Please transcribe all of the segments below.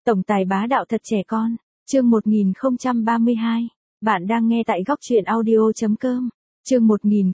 Tổng tài bá đạo thật trẻ con. Chương 1032. Bạn đang nghe tại góc truyện audio.com. Chương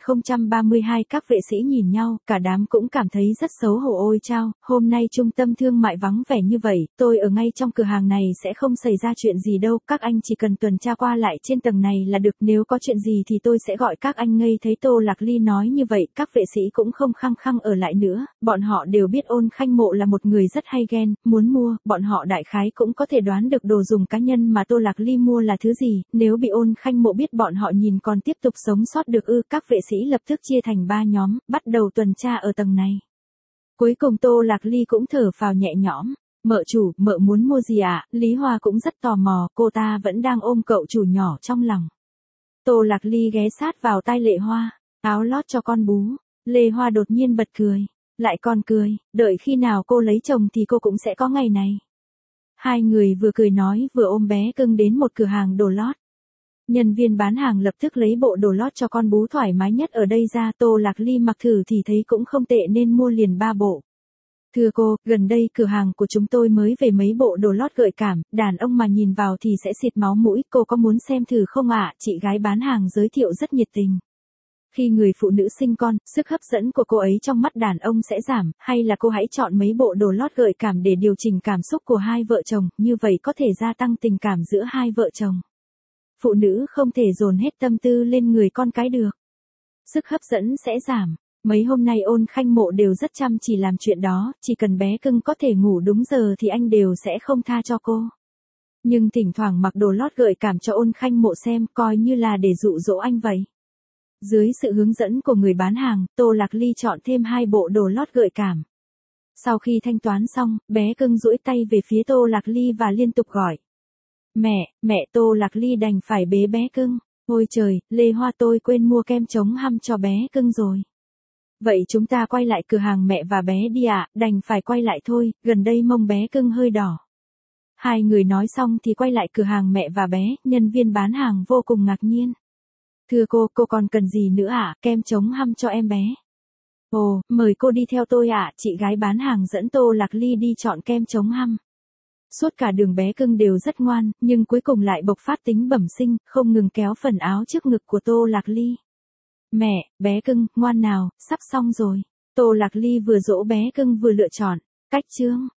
1032. Các vệ sĩ nhìn nhau, cả đám cũng cảm thấy rất xấu hổ. Ôi chao, hôm nay trung tâm thương mại vắng vẻ như vậy, tôi ở ngay trong cửa hàng này sẽ không xảy ra chuyện gì đâu, các anh chỉ cần tuần tra qua lại trên tầng này là được, nếu có chuyện gì thì tôi sẽ gọi các anh. Ngây thấy Tô Lạc Ly nói như vậy, các vệ sĩ cũng không khăng khăng ở lại nữa, bọn họ đều biết Ôn Khanh Mộ là một người rất hay ghen, muốn mua, bọn họ đại khái cũng có thể đoán được đồ dùng cá nhân mà Tô Lạc Ly mua là thứ gì, nếu bị Ôn Khanh Mộ biết bọn họ nhìn còn tiếp tục sống sót được ư. Các vệ sĩ lập tức chia thành 3 nhóm, bắt đầu tuần tra ở tầng này. Cuối cùng Tô Lạc Ly cũng thở phào nhẹ nhõm. Mợ chủ, mợ muốn mua gì ạ? Lý Hoa cũng rất tò mò, cô ta vẫn đang ôm cậu chủ nhỏ trong lòng. Tô Lạc Ly ghé sát vào tai Lệ Hoa, áo lót cho con bú. Lê Hoa đột nhiên bật cười, lại còn cười, đợi khi nào cô lấy chồng thì cô cũng sẽ có ngày này. Hai người vừa cười nói vừa ôm bé cưng đến một cửa hàng đồ lót. Nhân viên bán hàng lập tức lấy bộ đồ lót cho con bú thoải mái nhất ở đây ra. Tô Lạc Ly mặc thử thì thấy cũng không tệ nên mua liền 3 bộ. Thưa cô, gần đây cửa hàng của chúng tôi mới về mấy bộ đồ lót gợi cảm, đàn ông mà nhìn vào thì sẽ xịt máu mũi, cô có muốn xem thử không ạ? Chị gái bán hàng giới thiệu rất nhiệt tình. Khi người phụ nữ sinh con, sức hấp dẫn của cô ấy trong mắt đàn ông sẽ giảm, hay là cô hãy chọn mấy bộ đồ lót gợi cảm để điều chỉnh cảm xúc của hai vợ chồng, như vậy có thể gia tăng tình cảm giữa hai vợ chồng. Phụ nữ không thể dồn hết tâm tư lên người con cái được. Sức hấp dẫn sẽ giảm. Mấy hôm nay Ôn Khanh Mộ đều rất chăm chỉ làm chuyện đó, chỉ cần bé cưng có thể ngủ đúng giờ thì anh đều sẽ không tha cho cô. Nhưng thỉnh thoảng mặc đồ lót gợi cảm cho Ôn Khanh Mộ xem, coi như là để dụ dỗ anh vậy. Dưới sự hướng dẫn của người bán hàng, Tô Lạc Ly chọn thêm 2 bộ đồ lót gợi cảm. Sau khi thanh toán xong, bé cưng duỗi tay về phía Tô Lạc Ly và liên tục gọi. Mẹ, Tô Lạc Ly đành phải bế bé cưng. Ôi trời, Lê Hoa, tôi quên mua kem chống hăm cho bé cưng rồi. Vậy chúng ta quay lại cửa hàng mẹ và bé đi ạ, đành phải quay lại thôi, gần đây mông bé cưng hơi đỏ. Hai người nói xong thì quay lại cửa hàng mẹ và bé, nhân viên bán hàng vô cùng ngạc nhiên. Thưa cô còn cần gì nữa ạ? Kem chống hăm cho em bé. Ồ, mời cô đi theo tôi ạ, chị gái bán hàng dẫn Tô Lạc Ly đi chọn kem chống hăm. Suốt cả đường bé cưng đều rất ngoan, nhưng cuối cùng lại bộc phát tính bẩm sinh, không ngừng kéo phần áo trước ngực của Tô Lạc Ly. Mẹ, bé cưng, ngoan nào, sắp xong rồi. Tô Lạc Ly vừa dỗ bé cưng vừa lựa chọn. Cách chương.